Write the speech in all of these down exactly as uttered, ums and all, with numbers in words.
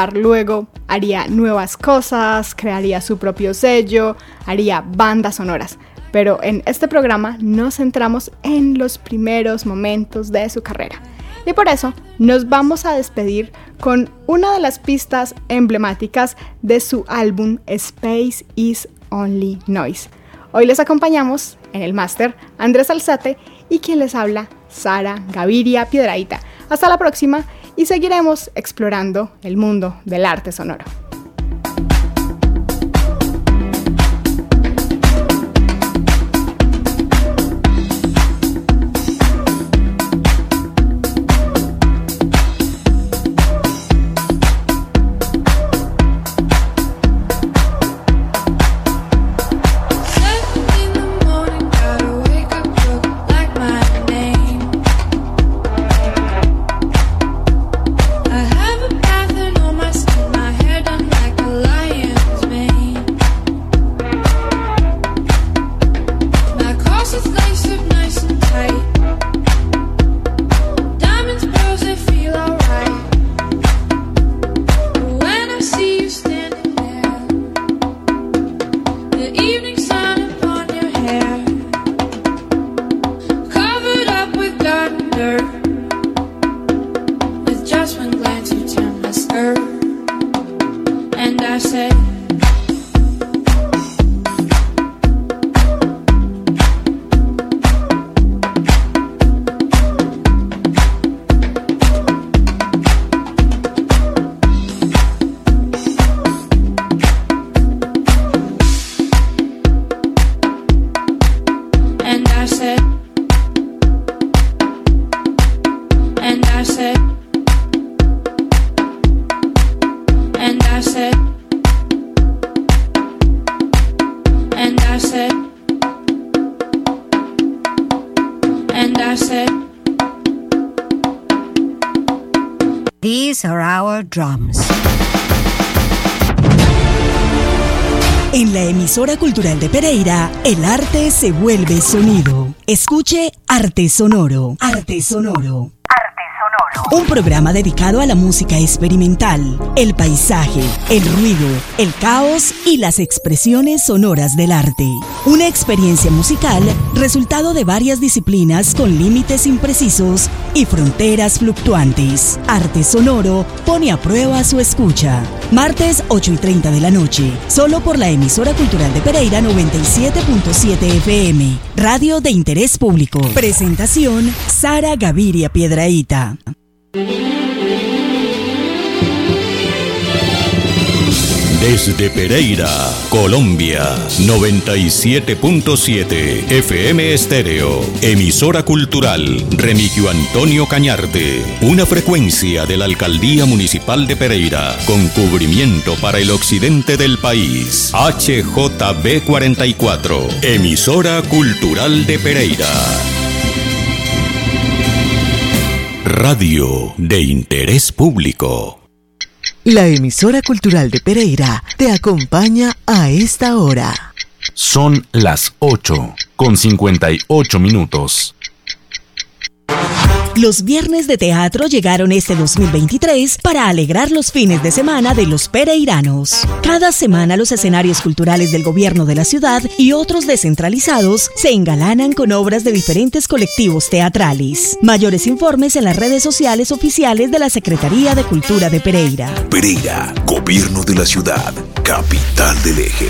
Star luego haría nuevas cosas, crearía su propio sello, haría bandas sonoras. Pero en este programa nos centramos en los primeros momentos de su carrera. Y por eso nos vamos a despedir con una de las pistas emblemáticas de su álbum Space is Only Noise. Hoy les acompañamos en el máster Andrés Alzate y quien les habla, Sara Gaviria Piedrahita. Hasta la próxima y seguiremos explorando el mundo del arte sonoro. These are our drums. En la emisora cultural de Pereira, el arte se vuelve sonido. Escuche Arte Sonoro. Arte Sonoro. Un programa dedicado a la música experimental, el paisaje, el ruido, el caos y las expresiones sonoras del arte. Una experiencia musical, resultado de varias disciplinas con límites imprecisos y fronteras fluctuantes. Arte Sonoro pone a prueba su escucha. Martes ocho y treinta de la noche, solo por la emisora cultural de Pereira noventa y siete punto siete F M, radio de interés público. Presentación, Sara Gaviria Piedrahita. Desde Pereira, Colombia, noventa y siete punto siete F M Estéreo, emisora cultural Remigio Antonio Cañarte, una frecuencia de la Alcaldía Municipal de Pereira, con cubrimiento para el occidente del país, H J B cuarenta y cuatro, emisora cultural de Pereira. Radio de interés público. La emisora cultural de Pereira te acompaña a esta hora. Son las ocho con cincuenta y ocho minutos. Los viernes de teatro llegaron este dos mil veintitrés para alegrar los fines de semana de los pereiranos. Cada semana los escenarios culturales del gobierno de la ciudad y otros descentralizados se engalanan con obras de diferentes colectivos teatrales. Mayores informes en las redes sociales oficiales de la Secretaría de Cultura de Pereira. Pereira, gobierno de la ciudad, capital del eje.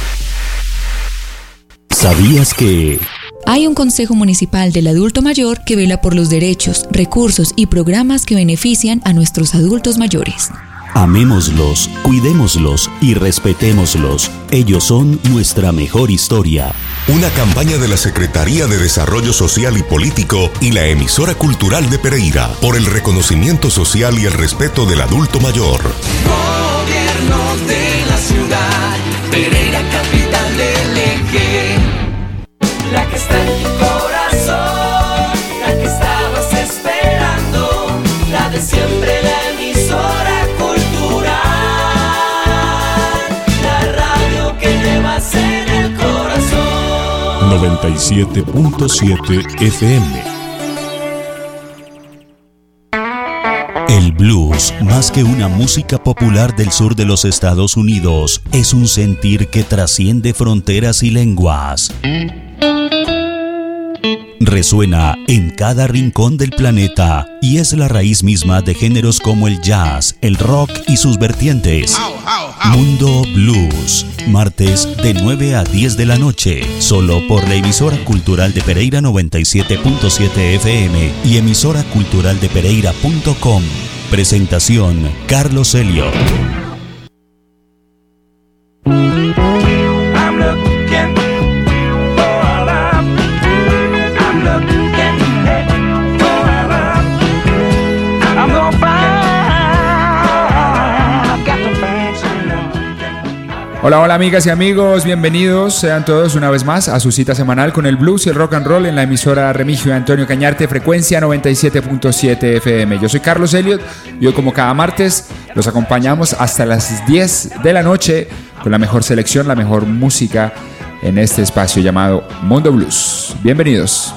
¿Sabías que...? Hay un Consejo Municipal del Adulto Mayor que vela por los derechos, recursos y programas que benefician a nuestros adultos mayores. Amémoslos, cuidémoslos y respetémoslos. Ellos son nuestra mejor historia. Una campaña de la Secretaría de Desarrollo Social y Político y la emisora cultural de Pereira por el reconocimiento social y el respeto del adulto mayor. Gobierno de la ciudad, Pereira, capital del eje. La que está en tu corazón, la que estabas esperando, la de siempre, la emisora cultural, la radio que llevas en el corazón. noventa y siete punto siete F M. El blues, más que una música popular del sur de los Estados Unidos, es un sentir que trasciende fronteras y lenguas. Resuena en cada rincón del planeta y es la raíz misma de géneros como el jazz, el rock y sus vertientes. Mundo Blues, martes de nueve a diez de la noche, solo por la emisora cultural de Pereira noventa y siete punto siete F M y emisora cultural de pereira punto com. Presentación Carlos Elliott. Hola, hola amigas y amigos, bienvenidos sean todos una vez más a su cita semanal con el blues y el rock and roll en la emisora Remigio Antonio Cañarte, frecuencia noventa y siete punto siete F M. Yo soy Carlos Elliott y hoy, como cada martes, los acompañamos hasta las diez de la noche con la mejor selección, la mejor música en este espacio llamado Mundo Blues. Bienvenidos.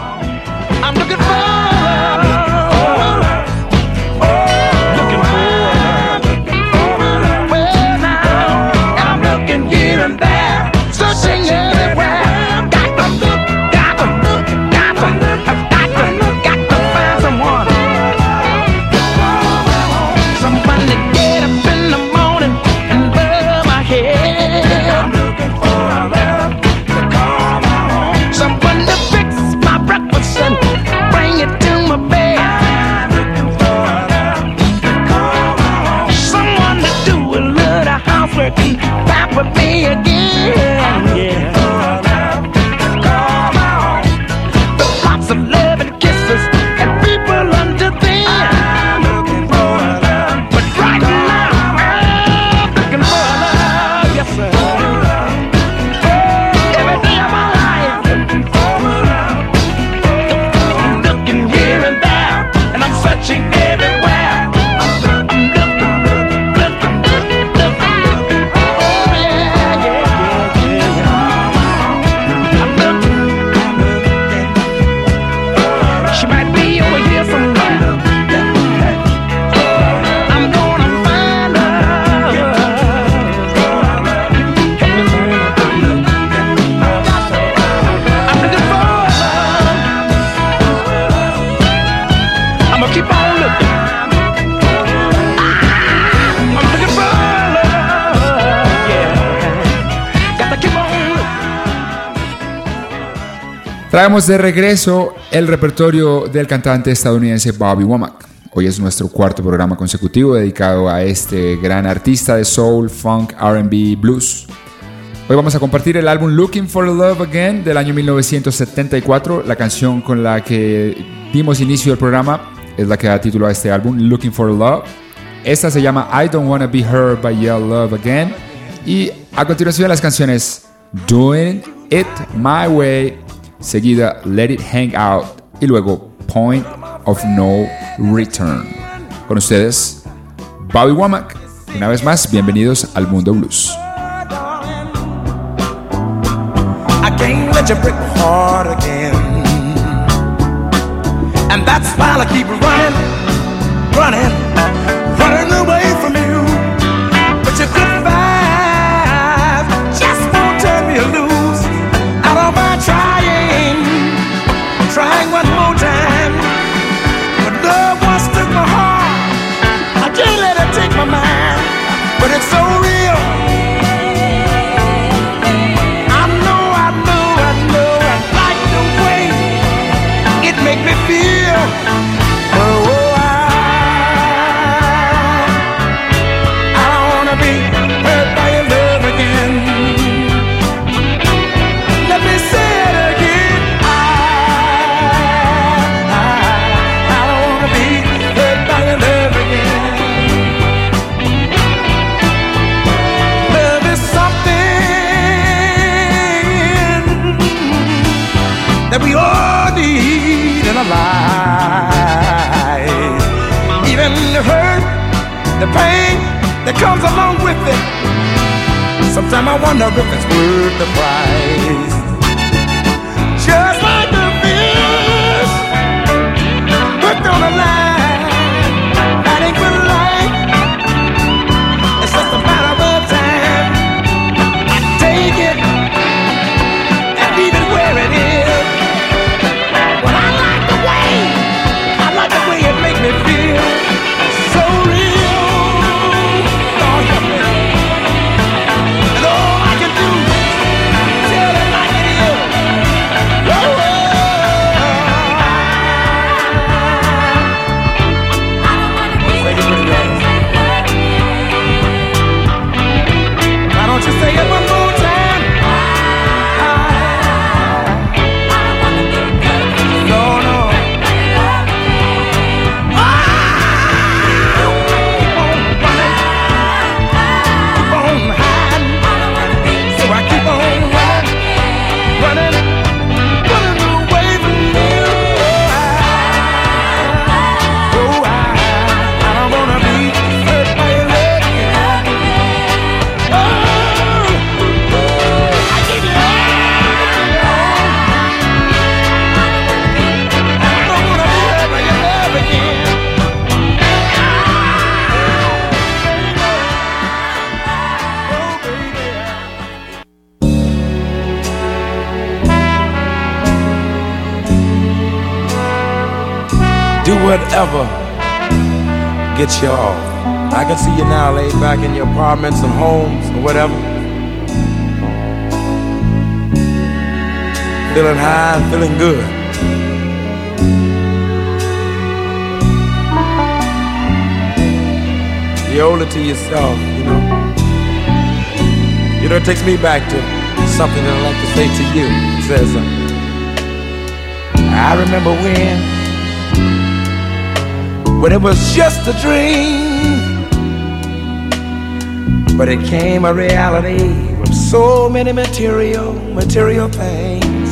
Traemos de regreso el repertorio del cantante estadounidense Bobby Womack. Hoy es nuestro cuarto programa consecutivo dedicado a este gran artista de soul, funk, R and B, blues. Hoy vamos a compartir el álbum Looking for Love Again del año mil novecientos setenta y cuatro. La canción con la que dimos inicio al programa es la que da título a este álbum, Looking for Love. Esta se llama I Don't Wanna Be Hurt by Your Love Again. Y a continuación las canciones Doing It My Way, seguida Let It Hang Out y luego Point of No Return. Con ustedes, Bobby Womack. Una vez más, bienvenidos al Mundo Blues. I can't let you break my heart again, and that's why I keep running, running, running away from you. But your good vibes just won't turn me loose. I don't mind trying, trying one more time. But love once took my heart, I can't let it take my mind. But it's so real. I know, I know, I know, I like the way it make me feel. Oh, oh, I, I don't wanna be hurt by your love again. Let me say it again. I, I, I don't wanna be hurt by your love again. Love is something that we all need in our lives. Even the hurt, the pain that comes along with it. Sometimes I wonder if it's worth the price. Just like the fish hooked on a line, I would ever get you off. I can see you now laid back in your apartments and homes or whatever, feeling high and feeling good. You owe it to yourself, you know. You know, it takes me back to something that I like to say to you. It says, uh, I remember when, when it was just a dream, but it came a reality with so many material, material things.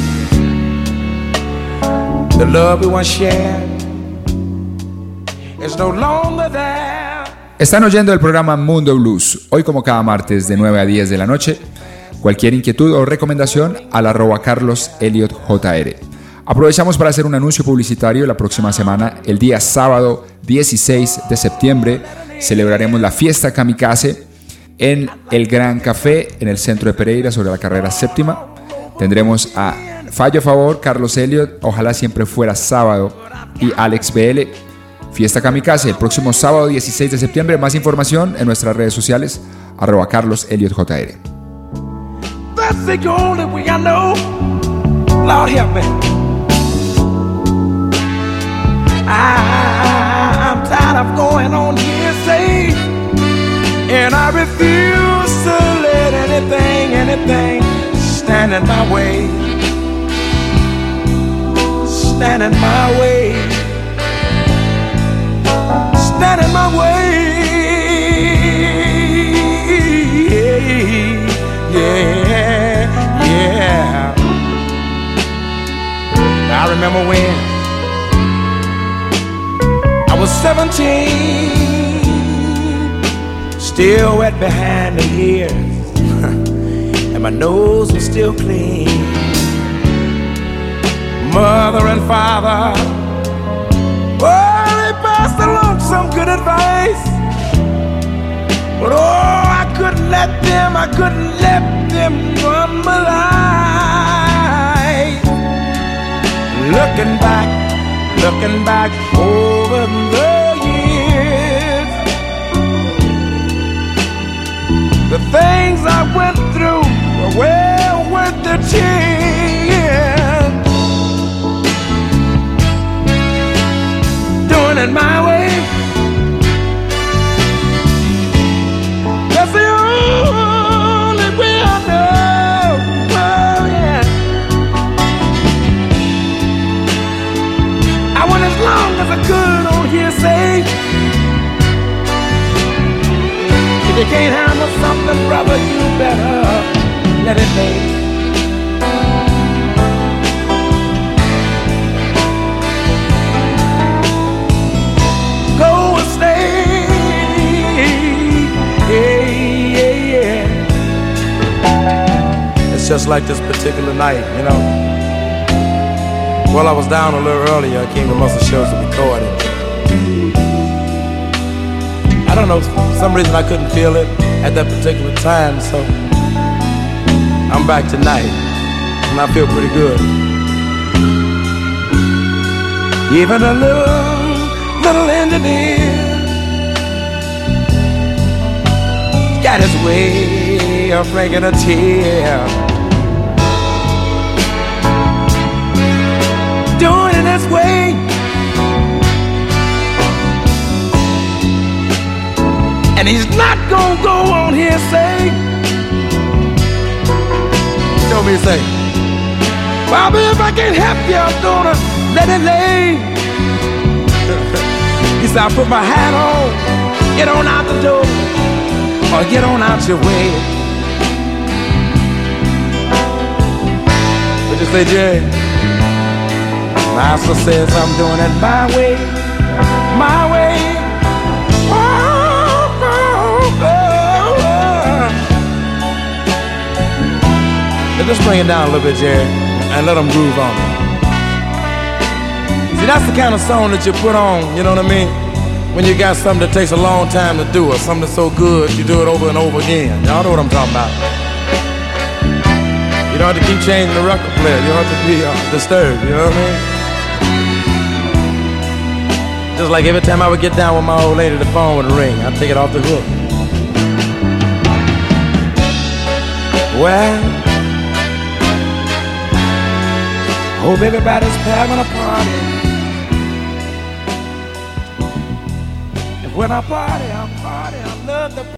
The love we once shared is no longer there. Están oyendo el programa Mundo Blues, hoy como cada martes de nueve a diez de la noche. Cualquier inquietud o recomendación al arroba Carlos Elliot J R. Aprovechamos para hacer un anuncio publicitario. La próxima semana, el día sábado dieciséis de septiembre, celebraremos la fiesta Kamikaze en el Gran Café, en el centro de Pereira, sobre la carrera séptima. Tendremos a Fallo a Favor, Carlos Elliot, Ojalá Siempre Fuera Sábado y Alex B L. Fiesta Kamikaze, el próximo sábado dieciséis de septiembre. Más información en nuestras redes sociales, arroba Carlos Elliot J R. That's the only way I know. Lord help me. I, I'm tired of going on hearsay, and I refuse to let anything, anything stand in my way. Stand in my way. Stand in my way. Yeah, yeah. I remember when I was seventeen, still wet behind the ears, and my nose was still clean. Mother and father, oh, they passed along some good advice, but oh, I couldn't let them, I couldn't let them run my life. Looking back, looking back over the years, the things I went through were well worth the tears. Doing it my way, that's the only way I know. Oh yeah, I went as long as I could on hearsay. If you can't handle something, brother, you better let it be. Go and stay, yeah, yeah, yeah. It's just like this particular night, you know. Well, I was down a little earlier. I came to Muscle Shows to record it. I don't know, for some reason I couldn't feel it at that particular time, so I'm back tonight, and I feel pretty good. Even a little little engineer got his way of bringing a tear, doing it his way, and he's not gonna go on hearsay. Show me say, Bobby, if I can't help you, I'm gonna let it lay. He said, I put my hat on, get on out the door, or get on out your way. What you say, Jay? Master says I'm doing it my way, my way. Oh, oh, oh, oh. Now just bring it down a little bit, Jerry, and let them groove on it. See, that's the kind of song that you put on, you know what I mean? When you got something that takes a long time to do, or something that's so good, you do it over and over again. Y'all know what I'm talking about. You don't have to keep changing the record player. You don't have to be uh, disturbed, you know what I mean? just like every time I would get down with my old lady, the phone would ring. I'd take it off the hook. Well, hope everybody's having a party. And when I party, I party, I love the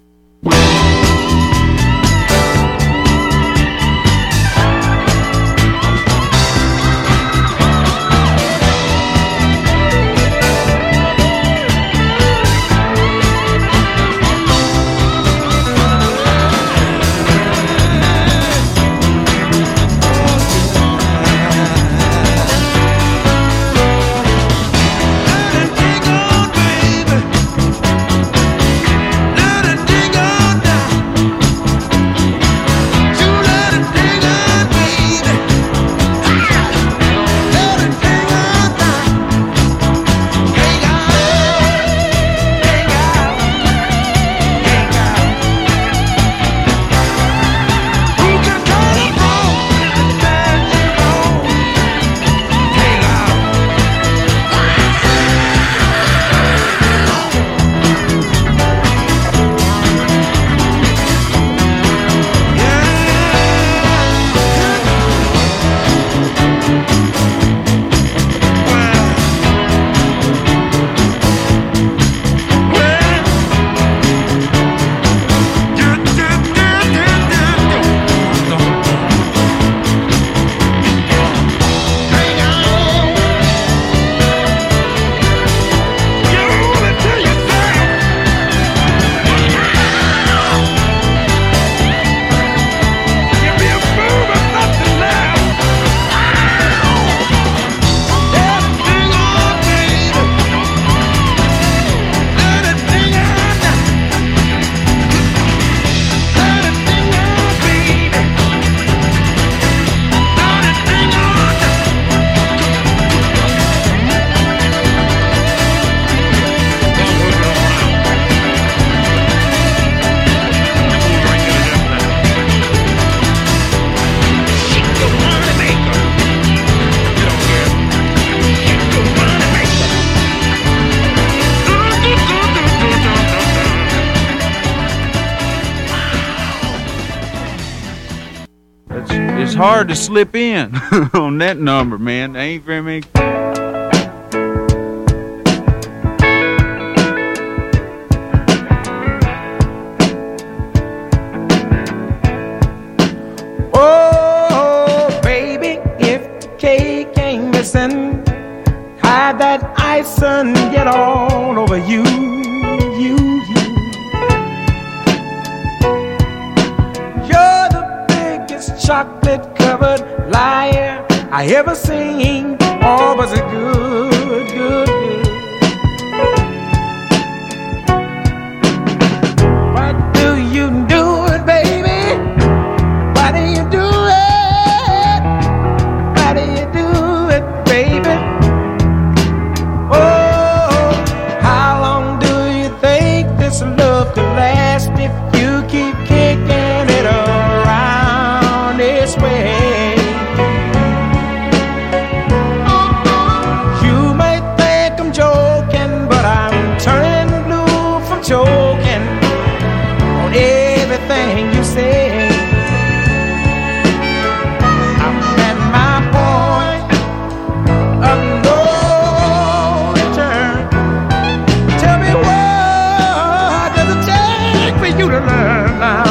It's hard to slip in on that number, man. There ain't very many. Oh, baby, if the cake ain't missing, hide that ice and get all over you, you, you. You're the biggest chocolate-covered liar I ever seen. Oh, was it good, good, good. Why do you do it, baby? Why do you do it? Why do you do it, baby? Oh, how long do you think this love could last if you keep kicking it around this way? You may think I'm joking, but I'm turning blue from choking on everything you say. I'm at my point of no return. Tell me, what does it take for you to learn now?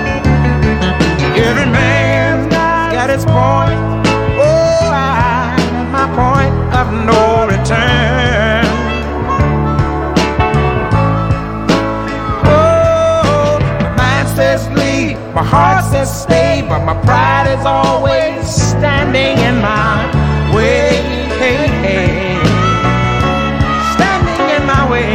Every man's got his point. Oh, I'm at my point of no return. Oh, my mind says leave, my heart says stay, but my pride is always standing in my way. Hey, hey. Standing in my way.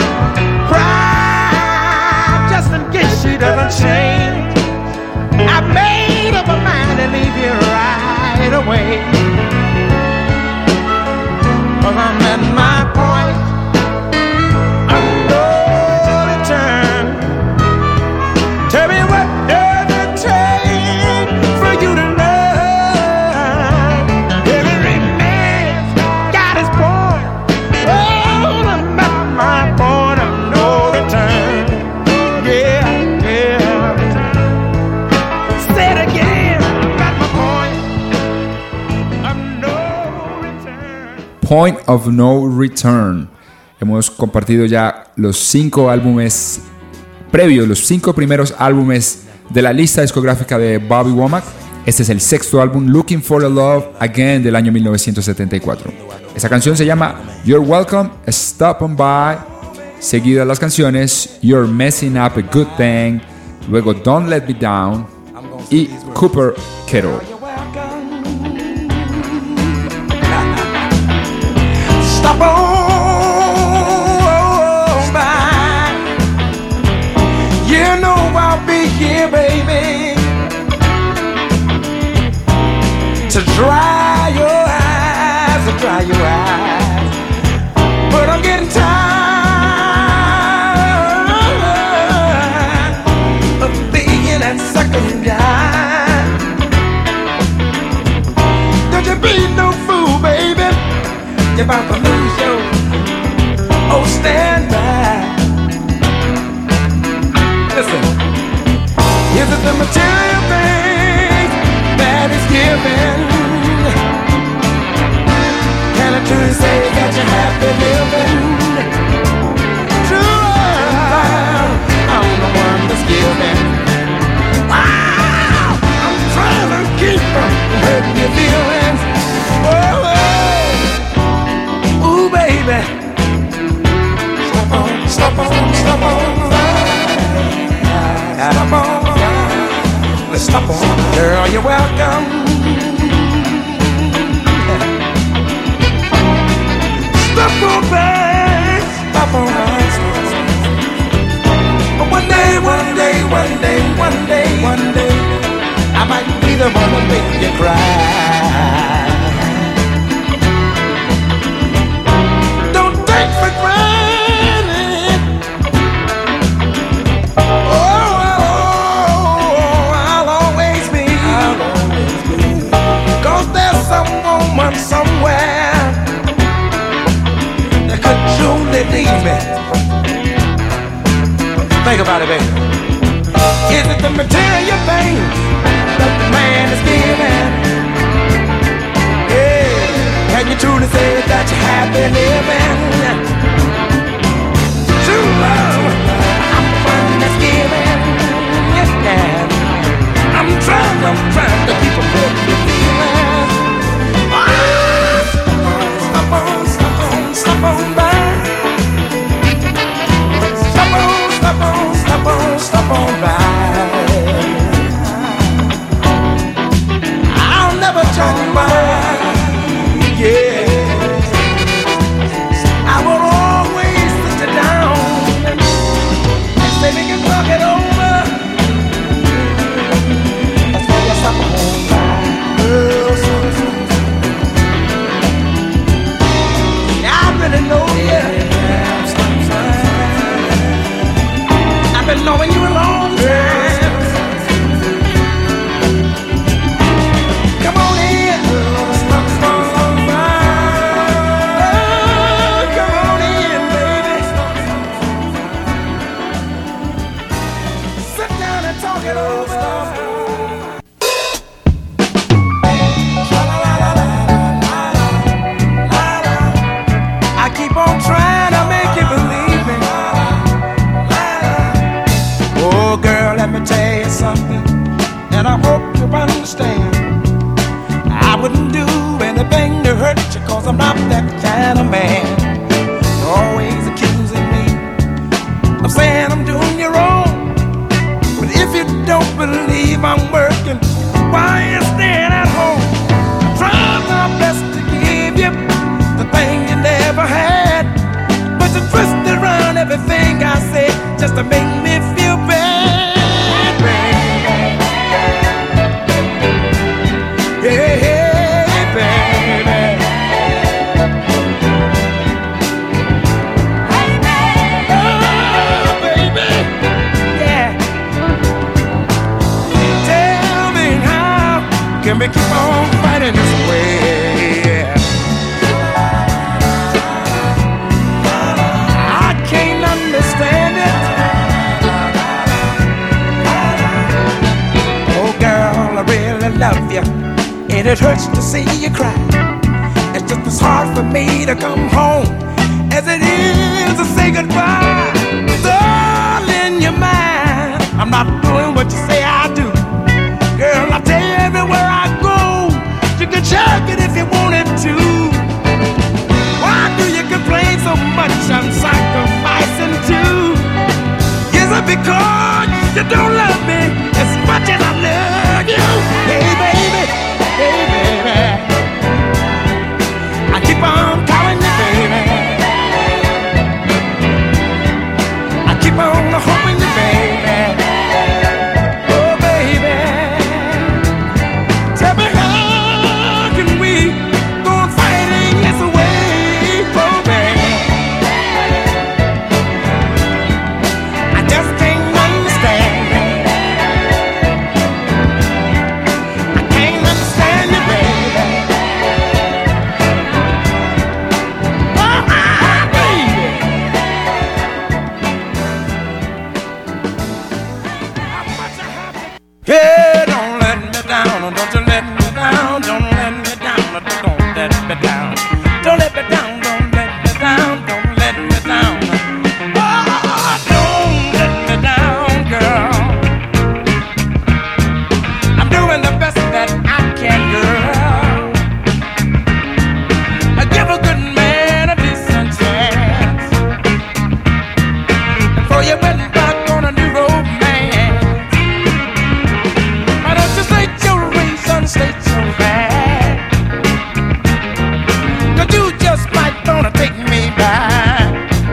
Pride, just in case she doesn't change. I've made up my mind to leave you right away. 'Cause I'm at my point of no return. Tell me, what does it take for you to learn? Every man's got his point. Oh, I'm Point of No Return. Hemos compartido ya los cinco álbumes previos, los cinco primeros álbumes de la lista discográfica de Bobby Womack. Este es el sexto álbum, Looking for a Love Again, del año mil novecientos setenta y cuatro. Esa canción se llama You're Welcome, Stop on By, seguidas las canciones You're Messing Up a Good Thing, luego Don't Let Me Down y Cooper Kettle. Stop on by. You know I'll be here, baby, to dry your eyes, to dry your eyes. But I'm getting tired of being that second guy. Don't you be no fool, baby. You're about to lose your, oh, stand by. Listen, is it the material thing that is given? Can I truly say that you're happy living? True, I'm the one that's giving. Wow, I'm trying to keep from hurting your feelings. Whoa, whoa. Ooh, baby, stop on, stop on, stop on, stop on, let's stop on, girl, you're welcome. Stop on, babe, stop on, but one day, one day, one day, one day, one day, I might be the one to make you cry. For granted, oh, I'll always be, I'll always be, 'cause there's some woman somewhere that could truly need me. Think about it, baby. Is it the material things that the man is giving? Yeah, can you truly say that you're happy living? True love, I'm the one that's giving. Yes, man. I'm trying, I'm trying to keep a good feeling. Ah, stop on, stop on, stop on by. Stop on, stop on, stop on, stop on by. I'll never turn you by. Yeah. I will always sit you down and say we can talk it over. That's why you stop on by. Oh, so, so. Yeah, I really know you. I've been knowing you a long time. Come on in. Stop, stop, stop by. Talk it over. I keep on trying to make you believe me. Oh, girl, let me tell you something, and I hope you understand. I wouldn't do anything to hurt you, 'cause I'm not that kind of man. You're always accusing me of saying I'm doing you wrong. If you don't believe I'm working, why you staying at home? I'm trying my best to give you the thing you never had, but you twist around everything I say just to make me feel bad, baby. Hey, hey, baby. Oh, baby. Yeah. Tell me how can we keep on fighting this way? I can't understand it. Oh, girl, I really love you, and it hurts to see you cry. It's just as hard for me to come home as it is to say goodbye. It's all in your mind. I'm not doing what you say I do. Girl, I tell you everywhere I go, you can check it if you wanted to. Why do you complain so much? I'm sacrificing too. Is it because you don't love me as much as I love you? Hey baby, hey baby, I keep on calling you baby. I keep on hoping you baby. Oh baby, tell me how can we go on fighting this way? Oh baby, I just can't understand. I can't understand you baby. Oh, ah, baby. Yeah, don't let me down, don't you let me down, don't let me down, don't let me down, don't let me down, don't let me down, don't let me down. Oh, don't let me down, girl. I'm doing the best that I can, girl. I give a good man a decent chance. Before you went back on a new romance, why don't you state your reason, state your fact? 'Cause you just might wanna take me back.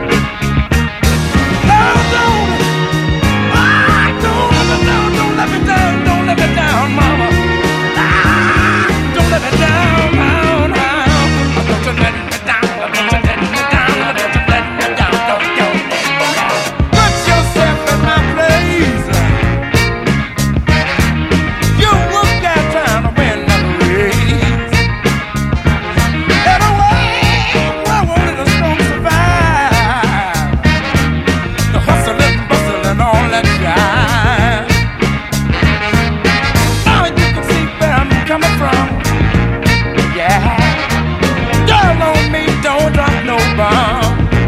No, don't, ah, don't let me down, don't let me down, don't let me down, mama. Ah, don't let me down, down, down. Don't you let me down, don't you let me down, don't you let me down, don't you let me down. Put yourself in my place. You work that time to win the race. And away, I wanted a strong survive. The hustle and bustle and all that jive. Now you can see where I'm coming from. Yeah. Girl on me, don't drop no bomb.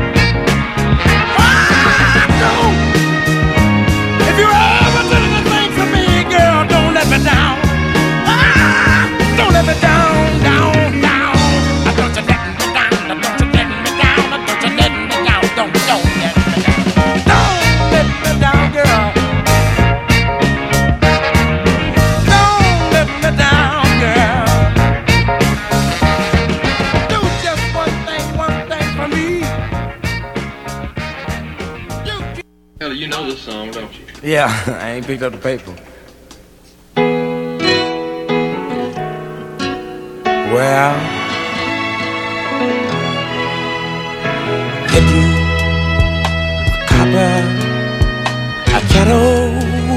Ah, no. If you ever did anything for me, girl, don't let me down. Ah, don't let me down, down, down. I don't you let me down, I don't you let me down, I don't you let me down, don't, don't let me down. Don't let me down, girl. Don't let me down, girl. Do just one thing, one thing for me. You Hell, you know this song, don't you? Yeah, I ain't picked up the paper. Well, get you a copper, a kettle,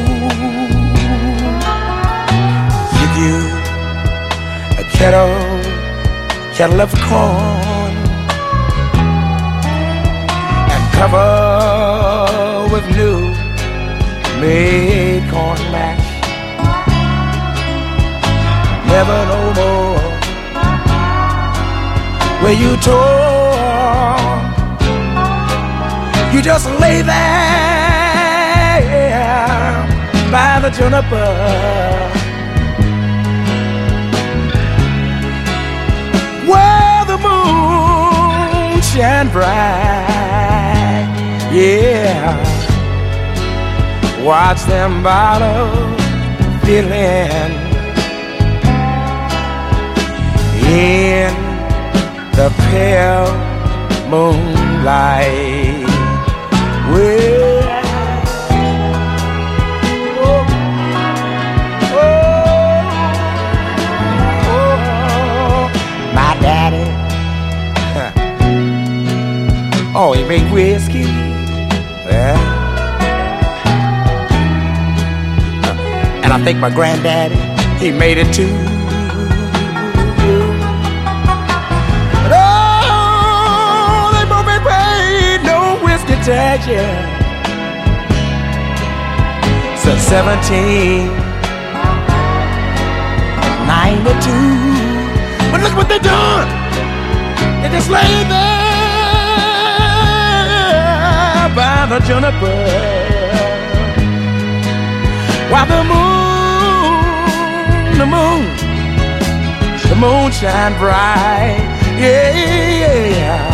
give you a kettle, kettle of corn, and cover with new made corn mash. Never no more where you tore. You just lay there by the juniper, where the moon shine bright. Yeah, watch them bottles filling in the pale moonlight. Well, oh, oh, oh, my daddy, oh, he made whiskey. Yeah. And I think my granddaddy, he made it too. Yeah. So seventeen ninety-two, but look what they done. It just lay there by the juniper while the moon, the moon, the moon shine bright. Yeah, yeah.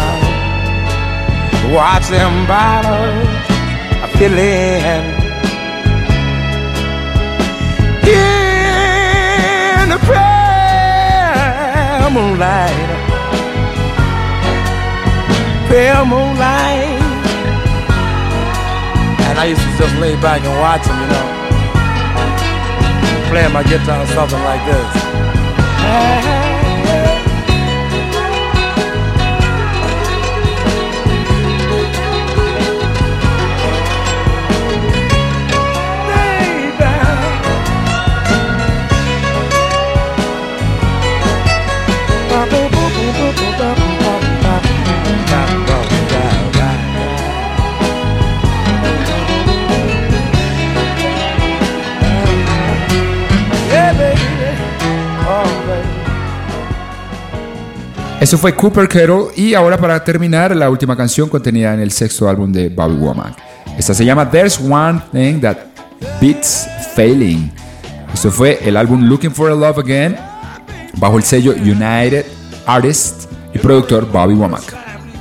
Watch them bottles filling in the pale moonlight, pale moonlight. And I used to just lay back and watch them, you know, playing my guitar or something like this. Eso fue Cooper Kettle, y ahora para terminar la última canción contenida en el sexto álbum de Bobby Womack. Esta se llama There's One Thing That Beats Failing. Esto fue el álbum Looking for a Love Again bajo el sello United Artists y productor Bobby Womack.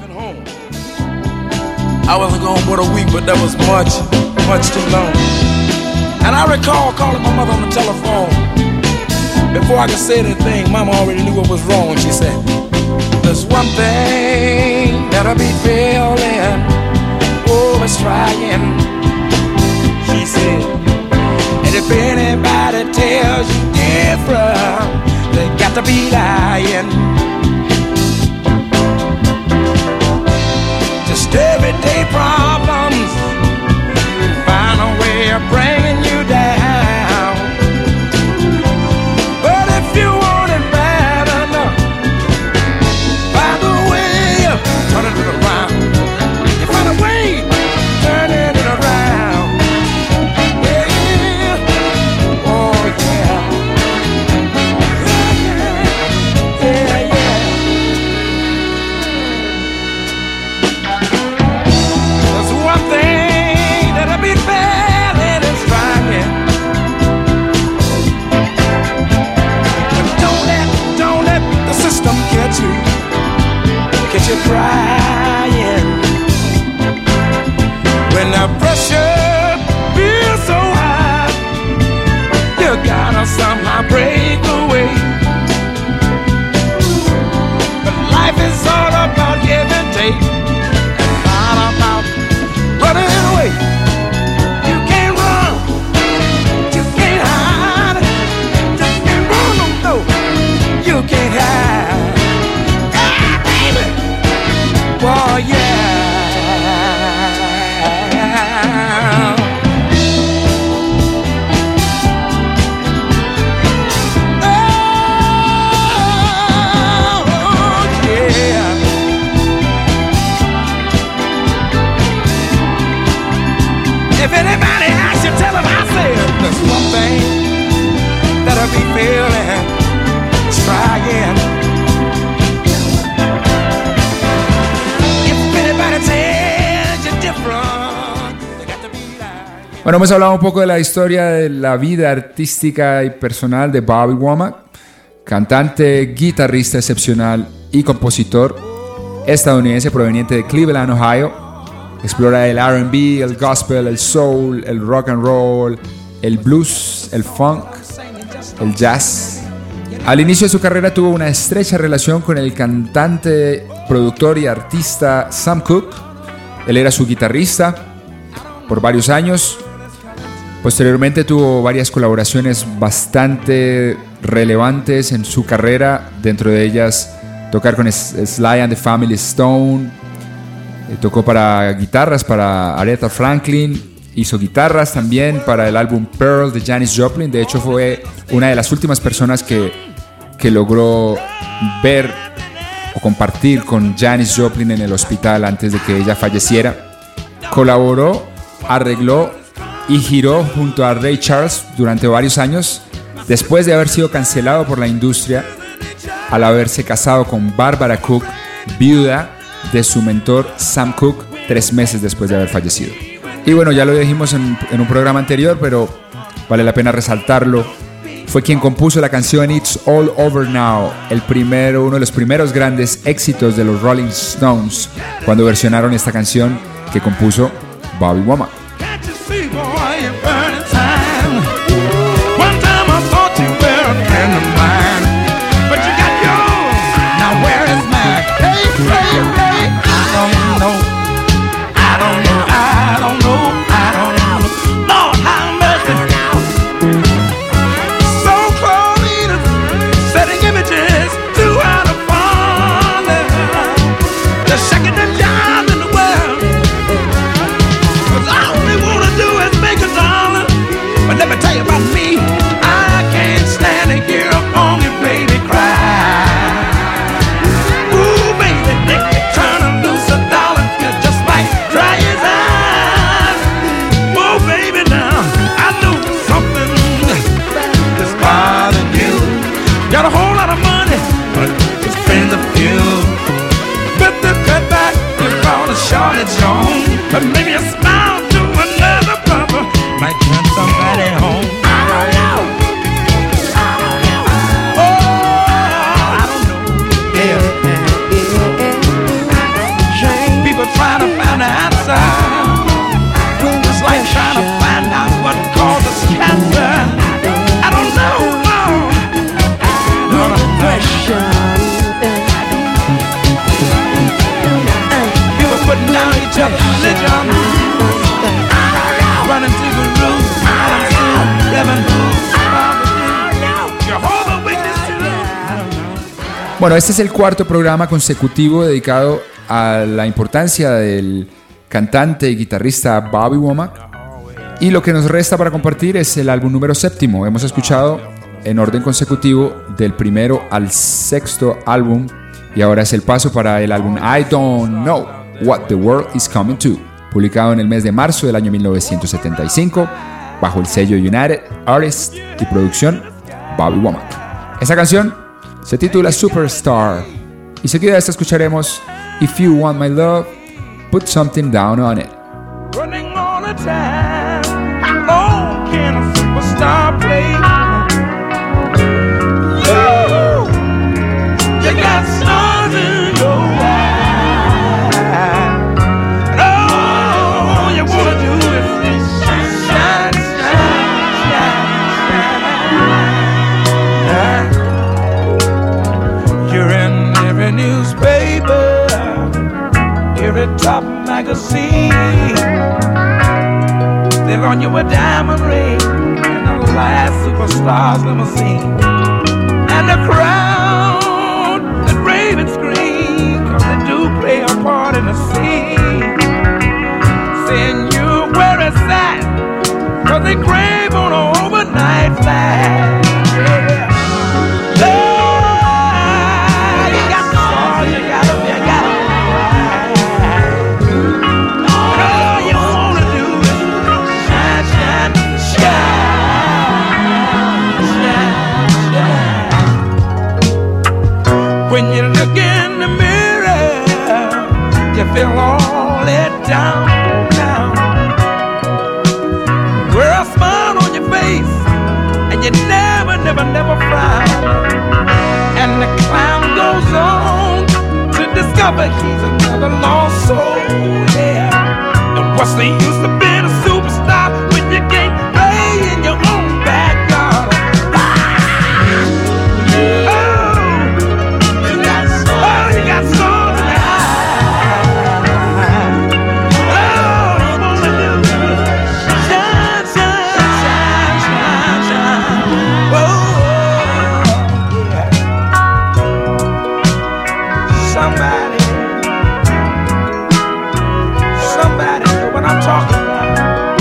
I wasn't gone but a week, but that was much, much too long. And I recall calling my mother on the telephone. Before I could say anything, Mama already knew what was wrong. She said, there's one thing that'll be feeling, oh, it's trying. She said, and if anybody tells you different, they got to be lying. Just everyday problems find a way of bringing you down. But if you want it bad enough, find a way of turning it around. You find a way turning it around. Yeah, oh yeah, yeah, yeah, yeah. There's one thing that'll be fair and it's trying. But don't let, don't let the system get you, get you crying. When the pressure feels so high, you gotta somehow break away. But life is all about give and take, not about running away. You can't run, you can't hide, you can't run, no, no, you can't hide. Ah, baby, well, yeah. Oh, yeah. If anybody asks you, tell them I said there's one thing that'll be feeling, trying. If anybody tells you different, they got to be lying. Bueno, hemos hablado un poco de la historia de la vida artística y personal de Bobby Womack, cantante, guitarrista excepcional y compositor estadounidense proveniente de Cleveland, Ohio. Explora el R and B, el gospel, el soul, el rock and roll, el blues, el funk, el jazz. Al inicio de su carrera tuvo una estrecha relación con el cantante, productor y artista Sam Cooke. Él era su guitarrista por varios años. Posteriormente tuvo varias colaboraciones bastante relevantes en su carrera, dentro de ellas tocar con Sly and the Family Stone. Tocó para guitarras para Aretha Franklin, hizo guitarras también para el álbum Pearl de Janis Joplin. De hecho fue una de las últimas personas que, que logró ver o compartir con Janis Joplin en el hospital antes de que ella falleciera. Colaboró, arregló y giró junto a Ray Charles durante varios años, después de haber sido cancelado por la industria al haberse casado con Barbara Cook viuda de su mentor Sam Cooke tres meses después de haber fallecido. Y bueno, ya lo dijimos en, en un programa anterior, pero vale la pena resaltarlo. Fue quien compuso la canción It's All Over Now, el primero, uno de los primeros grandes éxitos de los Rolling Stones cuando versionaron esta canción que compuso Bobby Womack. But maybe a smile to another brother might turn somebody home. I don't know. I don't know. Oh, I don't know. Yeah, yeah, yeah. People trying to find an answer. It's like trying to find out what causes cancer. I don't know. No, no, no question. People putting down each other. Bueno, este es el cuarto programa consecutivo dedicado a la importancia del cantante y guitarrista Bobby Womack. Y lo que nos resta para compartir es el álbum número séptimo. Hemos escuchado en orden consecutivo del primero al sexto álbum. Y ahora es el paso para el álbum I Don't Know What the World is Coming to, publicado en el mes de marzo del año mil novecientos setenta y cinco bajo el sello United Artists y producción Bobby Womack. Esta canción se titula Superstar y seguida de esta escucharemos If You Want My Love, Put Something Down on It. Running all the time, how long can a superstar play? You, you got stars in your eyes, and all you wanna do is shine, shine, shine, shine. You're in every newspaper, every top magazine. They're on you a diamond ring and a last superstar's limousine. And the crowd that rave and scream, cause they do play a part in the scene. Saying you where it's at, cause they crave on an overnight flight. Yeah. When you look in the mirror, you feel all let down, down. Wear a smile on your face, and you never, never, never frown. And the clown goes on to discover he's another lost soul, yeah. And what's the use of being a superstar when you can't play in your own backyard? Talking about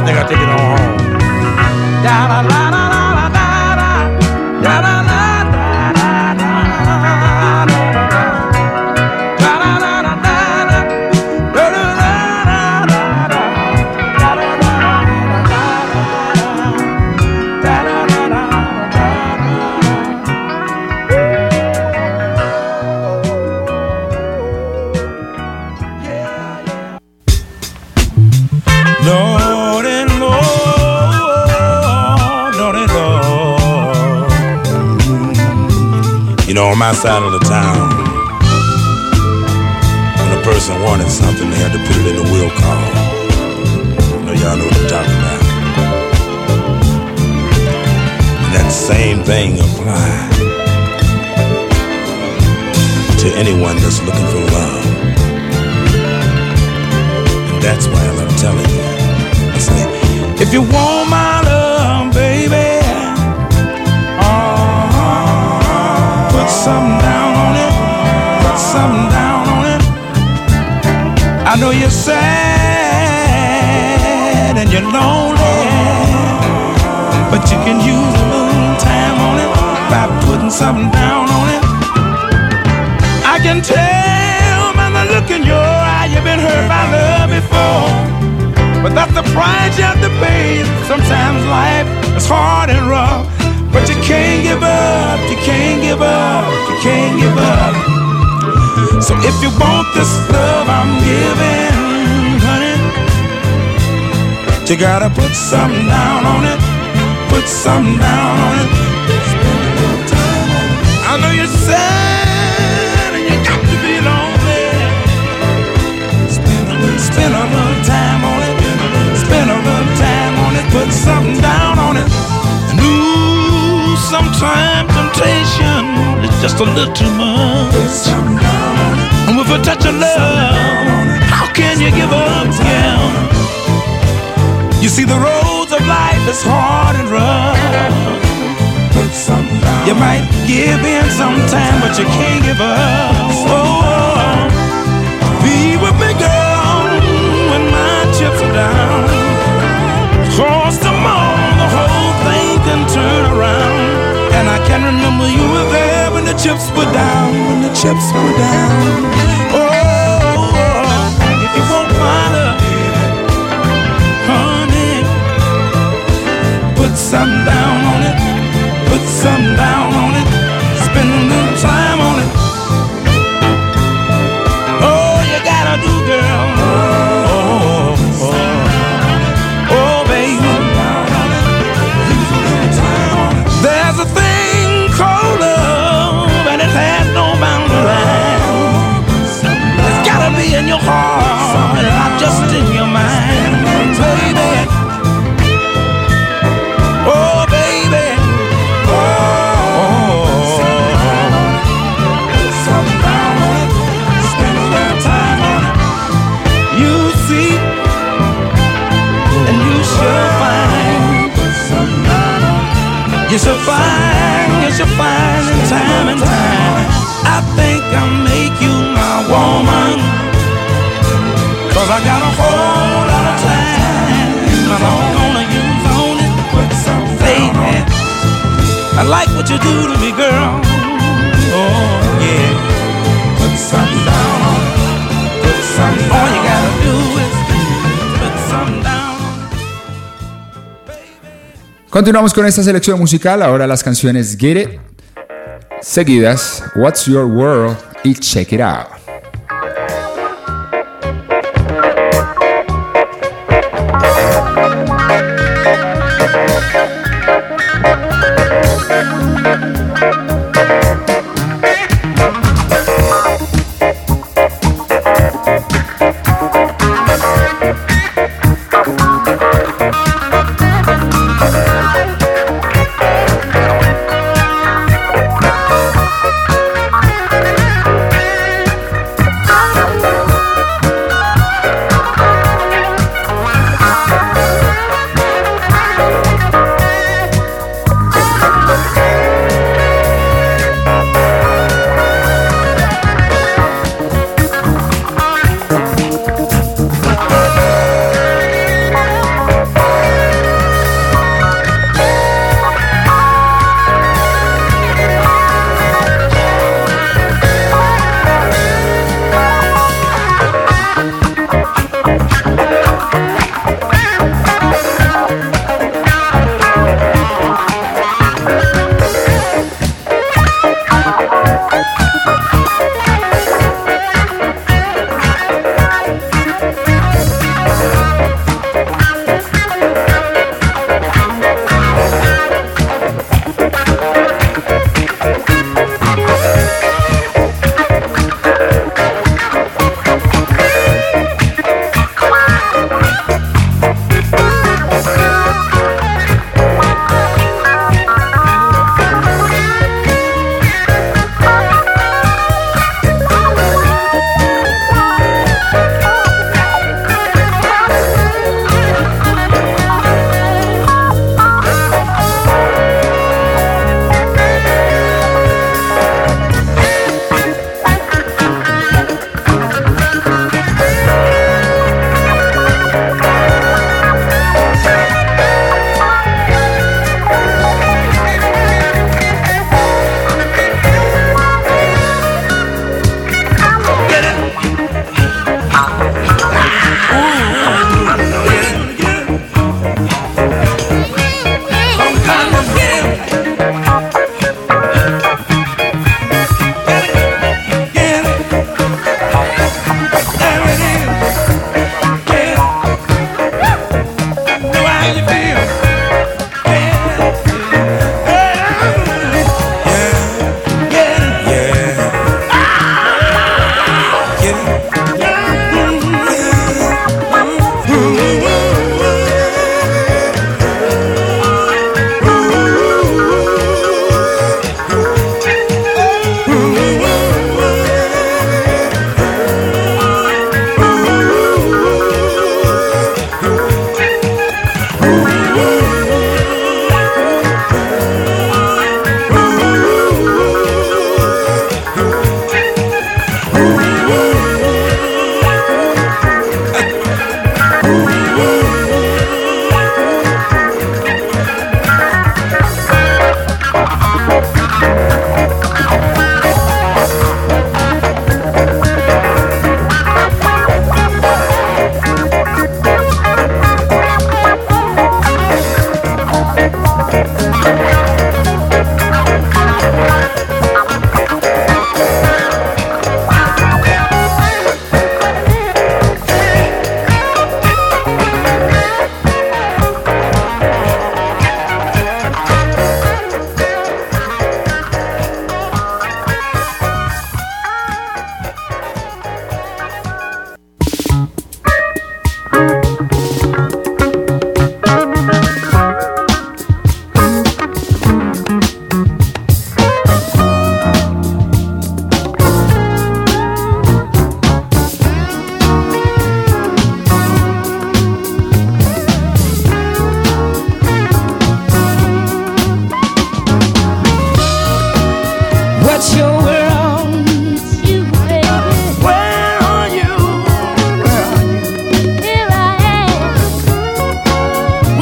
think I'll take it on home. Da da da da da da da da da. You know, on my side of the town, when a person wanted something, they had to put it in the will call. You know, y'all know what I'm talking about. And that same thing applies to anyone that's looking for love. And that's why I love telling you. I say, if you want my love, baby, something down on it, put something down on it. I know you're sad and you're lonely, but you can use a little time on it by putting something down on it. I can tell by the look in your eye you've been hurt by love before, but that's the price you have to pay. Sometimes life is hard and rough, but you can't give up, you can't give up, you can't give up. So if you want this love I'm giving, honey, you gotta put something down on it, put something down on it. Spend a little time on it. I know you're sad and you got to be lonely. Spend a little, spend a little time on it, spend a little time on it, put something down on it. And ooh, sometimes temptation is just a little too much. And with a touch of love, how can you give up, girl? You see, the roads of life is hard and rough. You might give in sometime, but you can't give up. Oh, be with me, girl, when my chips are down. Cross tomorrow, the whole thing can turn around. And I can remember you were there when the chips were down, when the chips were down. Oh, if you want my love, honey, put something down on it, put something down on it, spend a little time on it. Oh, you gotta do, girl. Oh, oh, oh, baby. There's a thing called love, and it has no boundaries. It's gotta be in your heart, and not just in your mind, baby. Oh, baby. Oh, something down on it, spend a little time on it. You see, and you should find something down on it. You should find, you should find in time and time. I think I'll make you my woman, 'cause I got a whole lot of time, and I'm gonna use on it. Baby, I like what you do to me, girl. Oh, yeah. Put something down on it. Put something down. All you gotta do is put something down. Continuamos con esta selección musical, ahora las canciones Get It, seguidas What's Your World y Check It Out.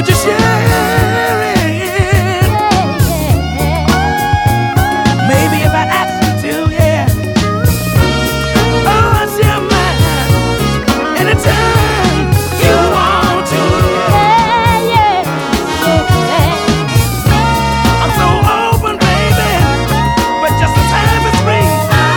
you sharing? Maybe if I ask you to, yeah. Oh, I'll share mine anytime you want to. Yeah, yeah. I'm so open, baby, but just the time is free.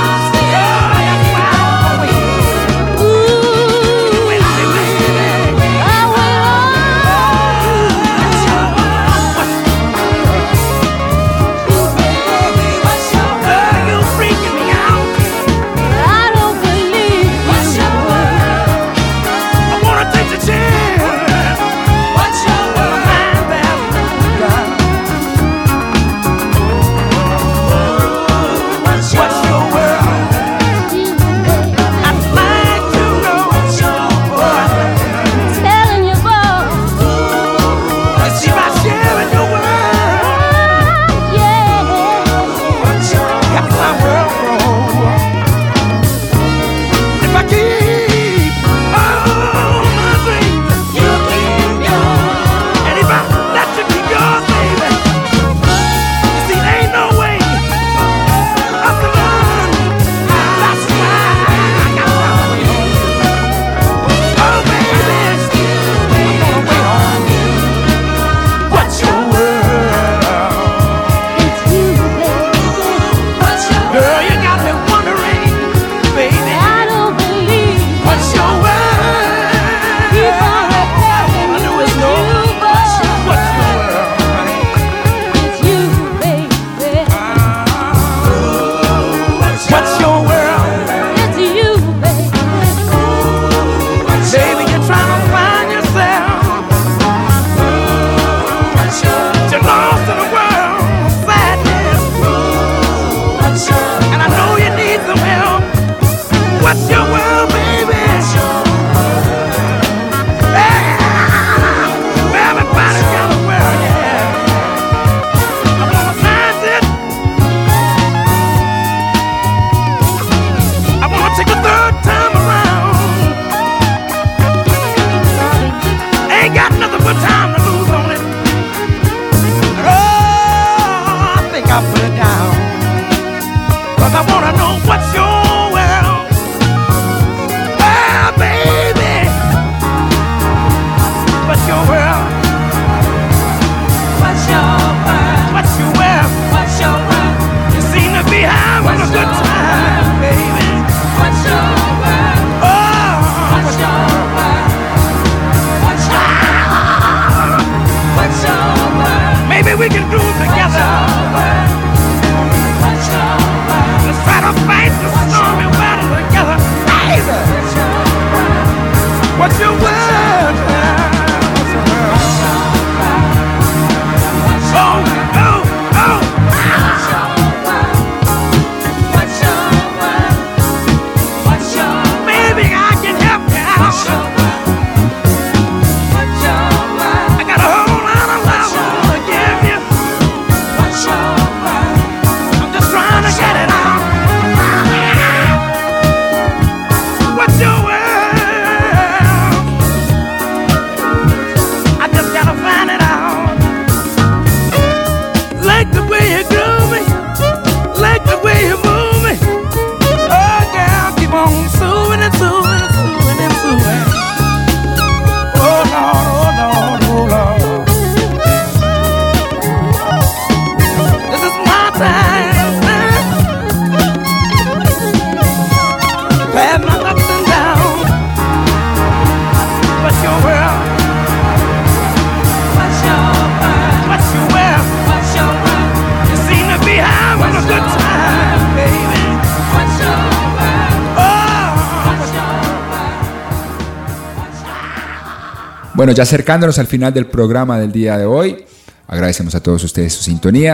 Bueno, ya acercándonos al final del programa del día de hoy, agradecemos a todos ustedes su sintonía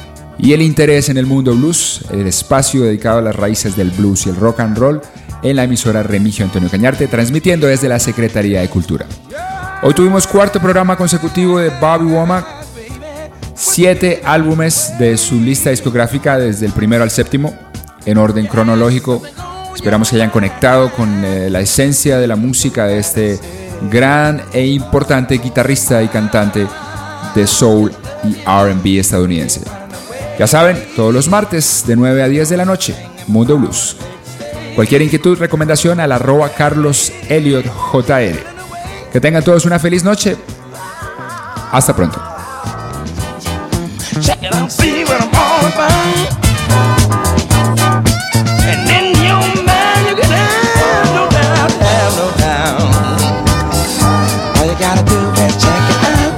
y el interés en el mundo blues, el espacio dedicado a las raíces del blues y el rock and roll en la emisora Remigio Antonio Cañarte, transmitiendo desde la Secretaría de Cultura. Hoy tuvimos cuarto programa consecutivo de Bobby Womack, siete álbumes de su lista discográfica desde el primero al séptimo, en orden cronológico. Esperamos que hayan conectado con eh, la esencia de la música de este gran e importante guitarrista y cantante de soul y R and B estadounidense. Ya saben, todos los martes de nueve a diez de la noche, Mundo Blues. Cualquier inquietud, recomendación al arroba Carlos Elliot J R. Que tengan todos una feliz noche. Hasta pronto. Check it out, see what I'm all about. And in your mind you can have no doubt, have no doubt. All you gotta do is check it out.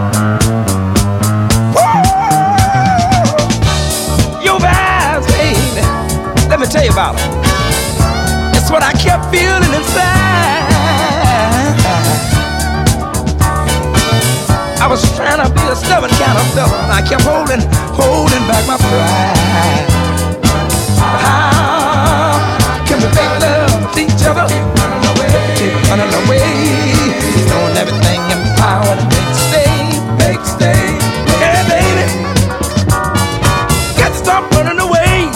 Woo! Your vibes, baby, let me tell you about it. It's what I kept feeling inside. I was trying to be a stubborn kind of fella, and I kept holding, holding back my pride. How can we make love with each other? Running away, running away, knowing everything in power to make stay, make stay. Yeah, baby, got to stop running away.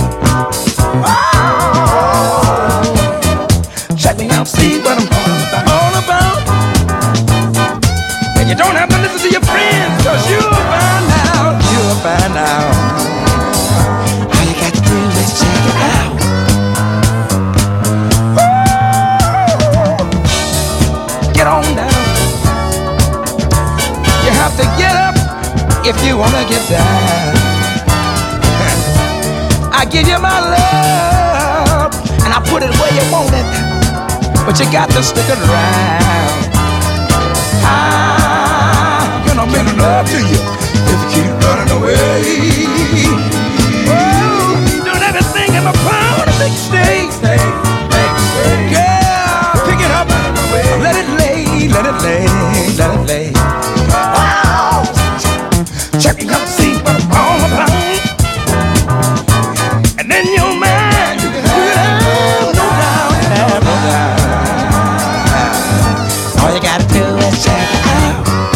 Oh, check me out, see what I'm all about. And you don't have to listen to your friends, cause you'll find out, you'll find out. All you got to do is check it out. Ooh, get on down. You have to get up if you wanna get down. I give you my love, and I put it where you want it, but you got to stick around. I'm gonna make love to you if you keep running away. Oh, doing everything in my power to make you stay, stay, make you stay. Girl, pick it up, let it lay, let it lay, let it lay. Wow, check it out, see what I'm all about. And then your mind, you can have it out, no doubt, have no doubt. All you gotta do is check it out.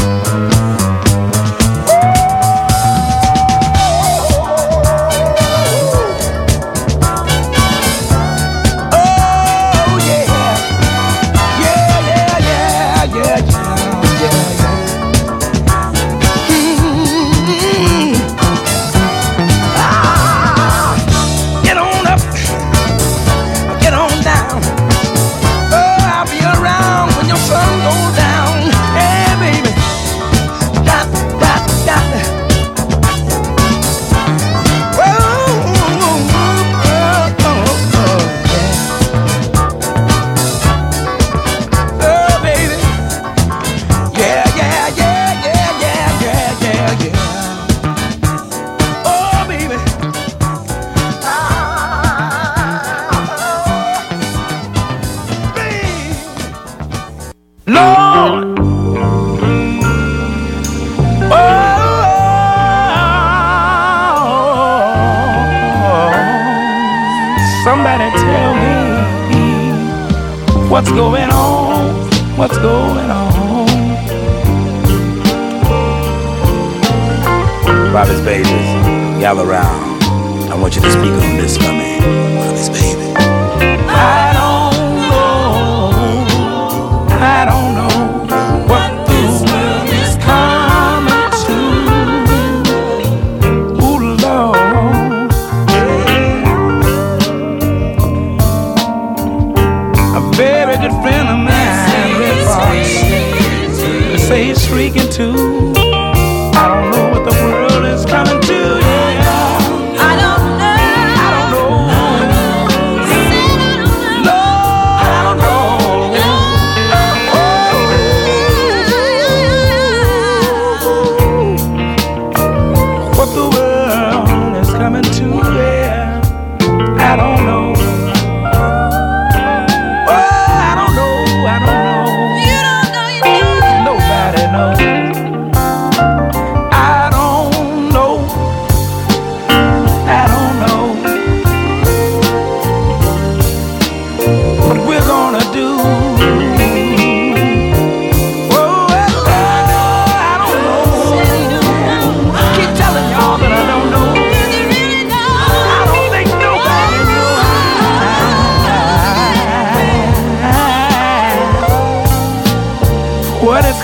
Somebody tell me what's going on, what's going on. Bobby's babies, y'all around. I want you to speak on this for me. Bobby's baby. I don't know, I don't know what this world is coming to. Ooh, Lord, yeah. A very good friend of mine, Red Fox, they say he's shrieking too. I don't know what the world is coming to, yeah. I don't know, I don't know.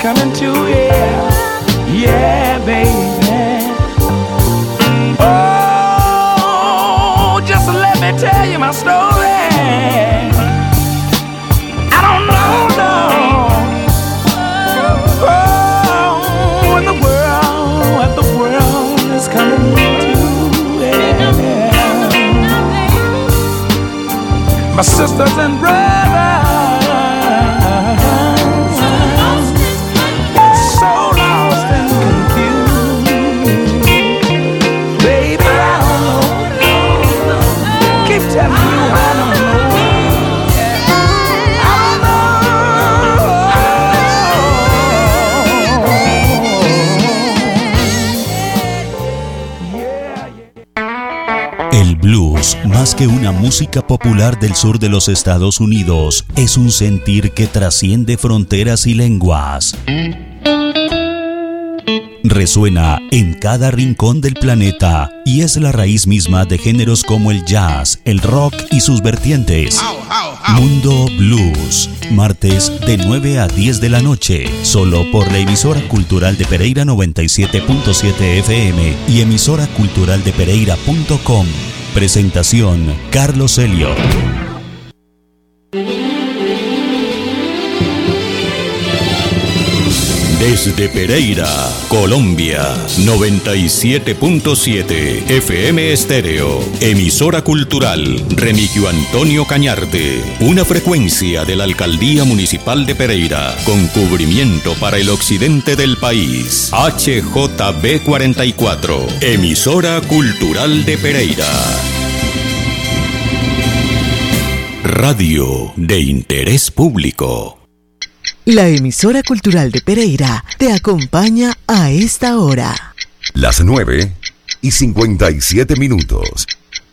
coming to, yeah, yeah, baby. Oh, just let me tell you my story. I don't know, no. Oh, what the world, what the world is coming to, yeah. My sisters and brothers. El blues, más que una música popular del sur de los Estados Unidos, es un sentir que trasciende fronteras y lenguas. Resuena en cada rincón del planeta y es la raíz misma de géneros como el jazz, el rock y sus vertientes. Mundo Blues, martes de nueve a diez de la noche, solo por la emisora cultural de Pereira noventa y siete punto siete F M y emisora cultural de pereira punto com. Presentación, Carlos Elliot. Desde Pereira, Colombia, noventa y siete punto siete F M Estéreo, emisora cultural Remigio Antonio Cañarte, una frecuencia de la Alcaldía Municipal de Pereira, con cubrimiento para el occidente del país. H J B cuarenta y cuatro, emisora cultural de Pereira. Radio de interés público. La emisora cultural de Pereira te acompaña a esta hora. Las nueve y cincuenta y siete minutos.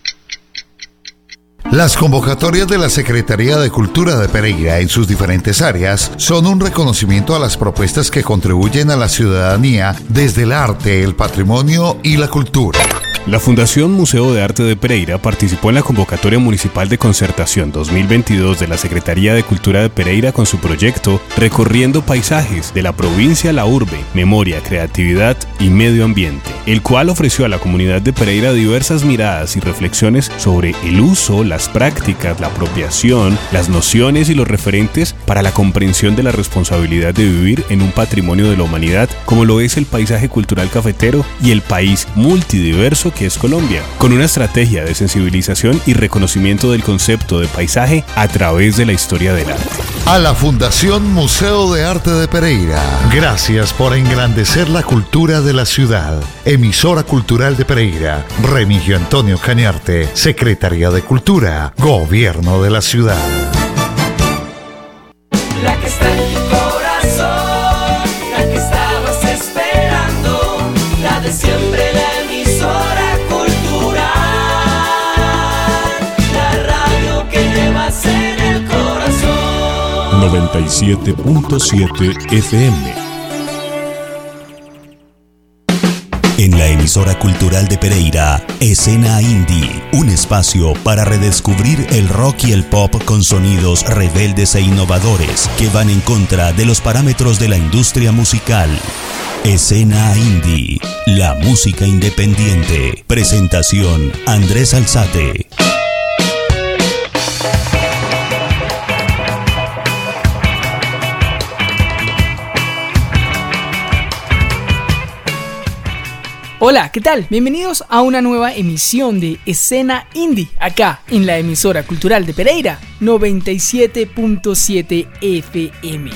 Las convocatorias de la Secretaría de Cultura de Pereira en sus diferentes áreas son un reconocimiento a las propuestas que contribuyen a la ciudadanía desde el arte, el patrimonio y la cultura. La Fundación Museo de Arte de Pereira participó en la convocatoria municipal de concertación dos mil veintidós de la Secretaría de Cultura de Pereira con su proyecto Recorriendo Paisajes de la provincia a la urbe, memoria, creatividad y medio ambiente, el cual ofreció a la comunidad de Pereira diversas miradas y reflexiones sobre el uso, las prácticas, la apropiación, las nociones y los referentes para la comprensión de la responsabilidad de vivir en un patrimonio de la humanidad como lo es el paisaje cultural cafetero y el país multidiverso que es Colombia, con una estrategia de sensibilización y reconocimiento del concepto de paisaje a través de la historia del arte. A la Fundación Museo de Arte de Pereira, gracias por engrandecer la cultura de la ciudad. Emisora Cultural de Pereira, Remigio Antonio Cañarte, Secretaría de Cultura, Gobierno de la Ciudad. La que está en tu corazón, la que estabas esperando, la de siempre, la emisora cultural, la radio que llevas en el corazón. noventa y siete punto siete F M. En la emisora cultural de Pereira, Escena Indie, un espacio para redescubrir el rock y el pop con sonidos rebeldes e innovadores que van en contra de los parámetros de la industria musical. Escena Indie, la música independiente. Presentación, Andrés Alzate. Hola, ¿qué tal? Bienvenidos a una nueva emisión de Escena Indie, acá en la emisora cultural de Pereira, noventa y siete punto siete F M.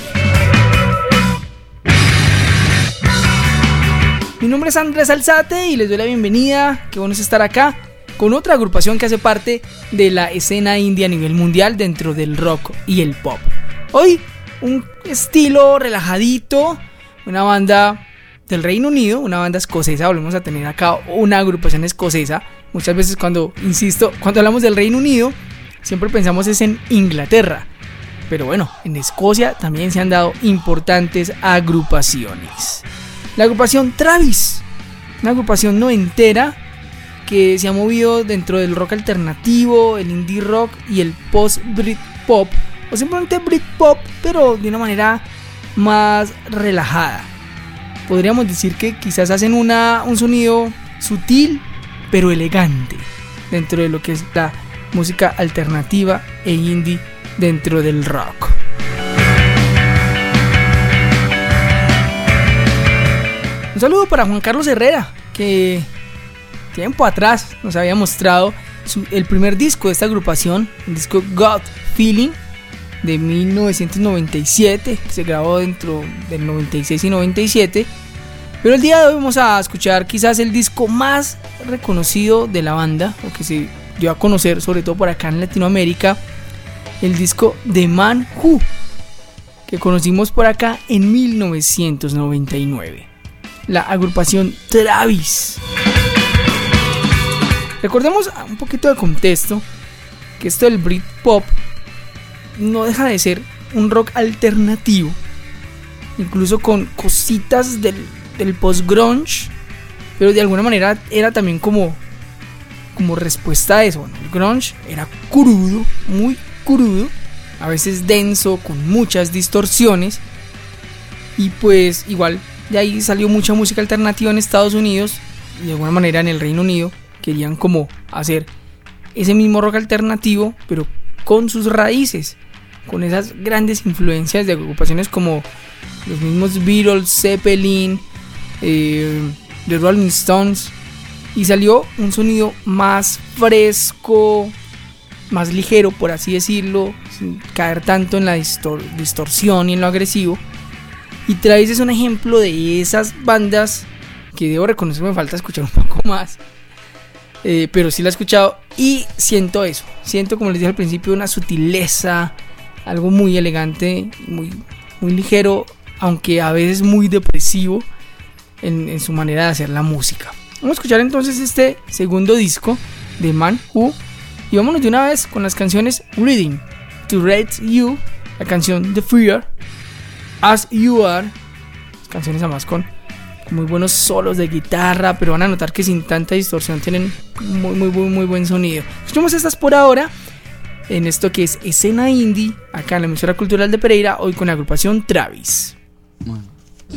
Mi nombre es Andrés Alzate y les doy la bienvenida, qué bueno es estar acá, con otra agrupación que hace parte de la escena indie a nivel mundial dentro del rock y el pop. Hoy, un estilo relajadito, una banda del Reino Unido, una banda escocesa. Volvemos a tener acá una agrupación escocesa. Muchas veces cuando, insisto, cuando hablamos del Reino Unido, siempre pensamos es en Inglaterra. Pero bueno, en Escocia también se han dado importantes agrupaciones. La agrupación Travis, una agrupación noventera que se ha movido dentro del rock alternativo, el indie rock y el post-Britpop, o simplemente Britpop, pero de una manera más relajada. Podríamos decir que quizás hacen una, un sonido sutil pero elegante dentro de lo que es la música alternativa e indie dentro del rock. Un saludo para Juan Carlos Herrera, que tiempo atrás nos había mostrado su, el primer disco de esta agrupación, el disco God Feeling de mil novecientos noventa y siete, que se grabó dentro del noventa y seis y noventa y siete. Pero el día de hoy vamos a escuchar quizás el disco más reconocido de la banda, o que se dio a conocer sobre todo por acá en Latinoamérica, el disco The Man Who, que conocimos por acá en mil novecientos noventa y nueve. La agrupación Travis. Recordemos un poquito de contexto, que esto del Britpop no deja de ser un rock alternativo, incluso con cositas del, del post-grunge, pero de alguna manera era también como, como respuesta a eso. Bueno, el grunge era crudo, muy crudo, a veces denso, con muchas distorsiones, y pues igual de ahí salió mucha música alternativa en Estados Unidos, y de alguna manera en el Reino Unido querían como hacer ese mismo rock alternativo, pero con sus raíces, con esas grandes influencias de agrupaciones como los mismos Beatles, Zeppelin, eh, The Rolling Stones, y salió un sonido más fresco, más ligero, por así decirlo, sin caer tanto en la distor- distorsión y en lo agresivo. Y Travis es un ejemplo de esas bandas que debo reconocer me falta escuchar un poco más, eh, pero sí la he escuchado y siento eso, siento, como les dije al principio, una sutileza, algo muy elegante, muy, muy ligero, aunque a veces muy depresivo en, en su manera de hacer la música. Vamos a escuchar entonces este segundo disco de Man Who, y vámonos de una vez con las canciones Reading, To Read You, la canción The Fear, As You Are, canciones además con muy buenos solos de guitarra, pero van a notar que sin tanta distorsión tienen muy muy muy, muy buen sonido. Escuchemos estas por ahora en esto que es escena indie acá en la emisora cultural de Pereira, hoy con la agrupación Travis. Bueno, sí.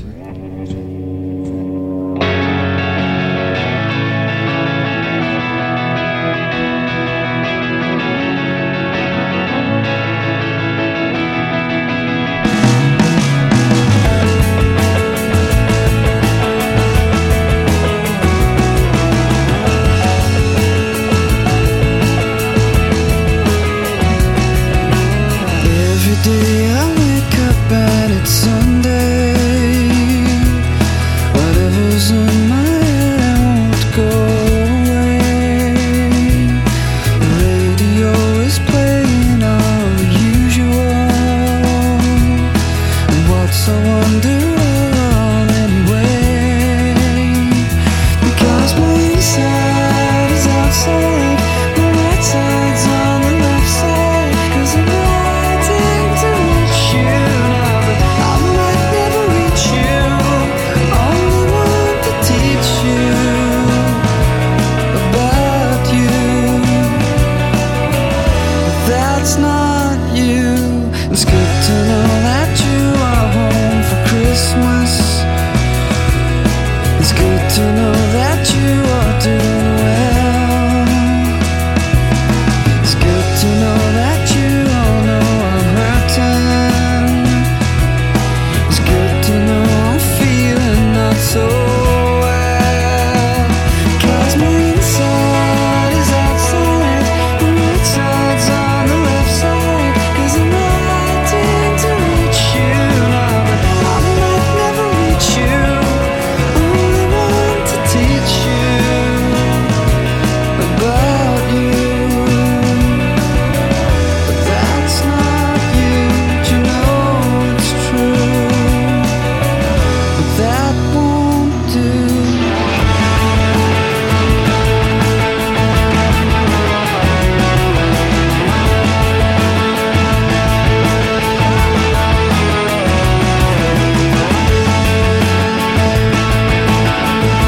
To know that you